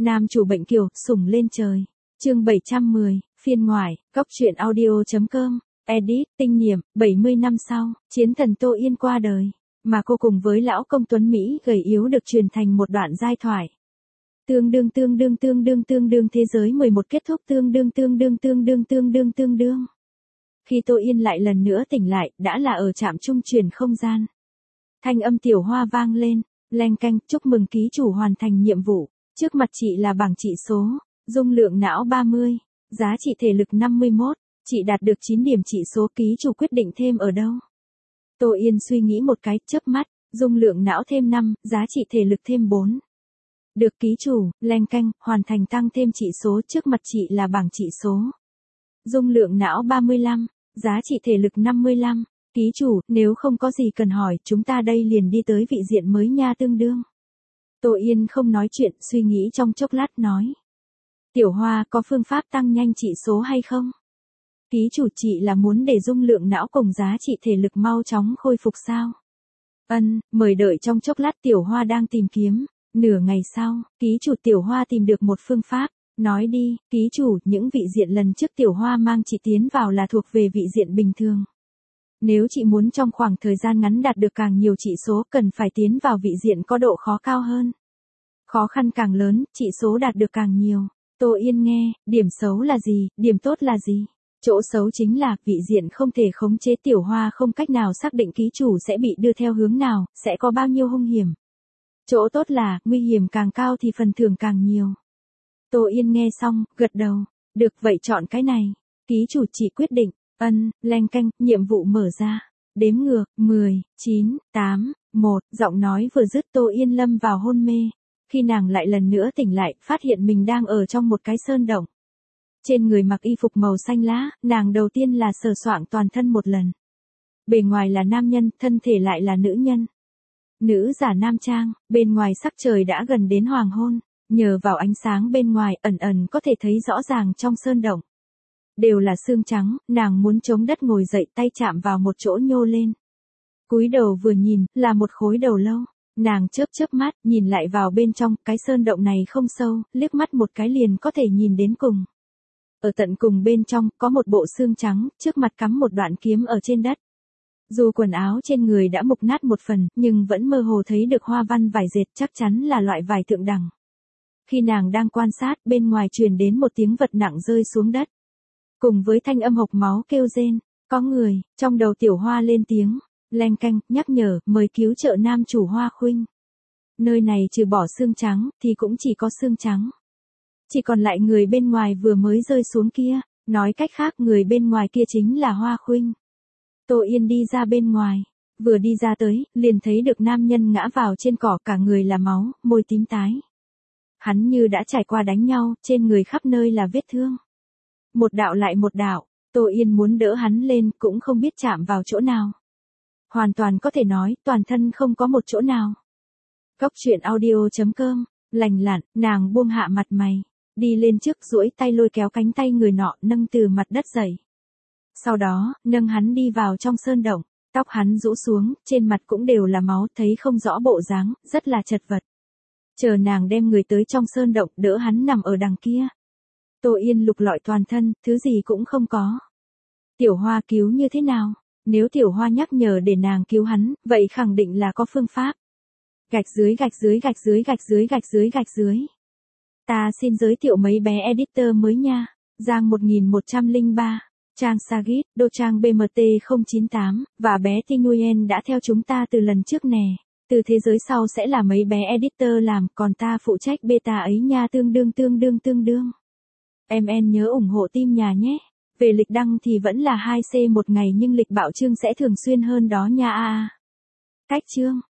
Nam chủ bệnh kiều, sủng lên trời. Chương 710, phiên ngoại, góc truyện audio.com, edit, tinh niệm, 70 năm sau, chiến thần Tô Yên qua đời, mà cô cùng với lão công Tuấn Mỹ gầy yếu được truyền thành một đoạn giai thoại. Tương đương thế giới 11 kết thúc tương đương. Khi Tô Yên lại lần nữa tỉnh lại, đã là ở trạm trung chuyển không gian. Thanh âm Tiểu Hoa vang lên, leng keng, chúc mừng ký chủ hoàn thành nhiệm vụ. Trước mặt chị là bảng trị số, dung lượng não 30, giá trị thể lực 51, chị đạt được 9 điểm trị số, ký chủ quyết định thêm ở đâu. Tô Yên suy nghĩ một cái, chớp mắt, dung lượng não thêm 5, giá trị thể lực thêm 4. Được ký chủ, leng keng, hoàn thành tăng thêm trị số, trước mặt chị là bảng trị số. Dung lượng não 35, giá trị thể lực 55. Ký chủ, nếu không có gì cần hỏi, chúng ta đây liền đi tới vị diện mới nha tương đương. Tô Yên không nói chuyện, suy nghĩ trong chốc lát nói. Tiểu Hoa, có phương pháp tăng nhanh trị số hay không? Ký chủ, chị là muốn để dung lượng não cùng giá trị thể lực mau chóng khôi phục sao? Mời đợi trong chốc lát, Tiểu Hoa đang tìm kiếm. Nửa ngày sau, ký chủ, Tiểu Hoa tìm được một phương pháp. Nói đi, ký chủ, những vị diện lần trước Tiểu Hoa mang chị tiến vào là thuộc về vị diện bình thường. Nếu chị muốn trong khoảng thời gian ngắn đạt được càng nhiều trị số, cần phải tiến vào vị diện có độ khó cao hơn. Khó khăn càng lớn, trị số đạt được càng nhiều. Tô Yên nghe, điểm xấu là gì, điểm tốt là gì? Chỗ xấu chính là, vị diện không thể khống chế, Tiểu Hoa không cách nào xác định ký chủ sẽ bị đưa theo hướng nào, sẽ có bao nhiêu hung hiểm. Chỗ tốt là, nguy hiểm càng cao thì phần thưởng càng nhiều. Tô Yên nghe xong, gật đầu. Được, vậy chọn cái này. Ký chủ chỉ quyết định. Leng keng, nhiệm vụ mở ra. Đếm ngược, 10, 9, 8, 1, giọng nói vừa dứt Tô Yên lâm vào hôn mê. Khi nàng lại lần nữa tỉnh lại, phát hiện mình đang ở trong một cái sơn động. Trên người mặc y phục màu xanh lá, nàng đầu tiên là sờ soạng toàn thân một lần. Bề ngoài là nam nhân, thân thể lại là nữ nhân. Nữ giả nam trang, bên ngoài sắc trời đã gần đến hoàng hôn, nhờ vào ánh sáng bên ngoài ẩn có thể thấy rõ ràng trong sơn động. Đều là xương trắng, nàng muốn chống đất ngồi dậy, tay chạm vào một chỗ nhô lên. Cúi đầu vừa nhìn, là một khối đầu lâu. Nàng chớp mắt, nhìn lại vào bên trong, cái sơn động này không sâu, liếc mắt một cái liền có thể nhìn đến cùng. Ở tận cùng bên trong, có một bộ xương trắng, trước mặt cắm một đoạn kiếm ở trên đất. Dù quần áo trên người đã mục nát một phần, nhưng vẫn mơ hồ thấy được hoa văn vải dệt, chắc chắn là loại vải thượng đẳng. Khi nàng đang quan sát, bên ngoài truyền đến một tiếng vật nặng rơi xuống đất. Cùng với thanh âm hộc máu kêu rên, có người, trong đầu Tiểu Hoa lên tiếng, leng keng, nhắc nhở, mời cứu trợ nam chủ Hoa Khuynh. Nơi này trừ bỏ xương trắng, thì cũng chỉ có xương trắng. Chỉ còn lại người bên ngoài vừa mới rơi xuống kia, nói cách khác người bên ngoài kia chính là Hoa Khuynh. Tô Yên đi ra bên ngoài, vừa đi ra tới, liền thấy được nam nhân ngã vào trên cỏ, cả người là máu, môi tím tái. Hắn như đã trải qua đánh nhau, trên người khắp nơi là vết thương. Một đạo lại một đạo, Tô Yên muốn đỡ hắn lên cũng không biết chạm vào chỗ nào. Hoàn toàn có thể nói, toàn thân không có một chỗ nào. Góc truyện audio.com, lành lặn, nàng buông hạ mặt mày, đi lên trước duỗi tay lôi kéo cánh tay người nọ nâng từ mặt đất dậy. Sau đó, nâng hắn đi vào trong sơn động, tóc hắn rũ xuống, trên mặt cũng đều là máu, thấy không rõ bộ dáng, rất là chật vật. Chờ nàng đem người tới trong sơn động, đỡ hắn nằm ở đằng kia. Tô Yên lục lọi toàn thân, thứ gì cũng không có. Tiểu Hoa cứu như thế nào? Nếu Tiểu Hoa nhắc nhở để nàng cứu hắn, vậy khẳng định là có phương pháp. Gạch dưới. Ta xin giới thiệu mấy bé editor mới nha. Giang 1103, Trang Sagit, Đô Trang BMT098, và bé Tinh Nguyen đã theo chúng ta từ lần trước nè. Từ thế giới sau sẽ là mấy bé editor làm, còn ta phụ trách beta ấy nha tương đương. Em nhớ ủng hộ team nhà nhé. Về lịch đăng thì vẫn là 2C một ngày nhưng lịch bạo chương sẽ thường xuyên hơn đó nha. Cách chương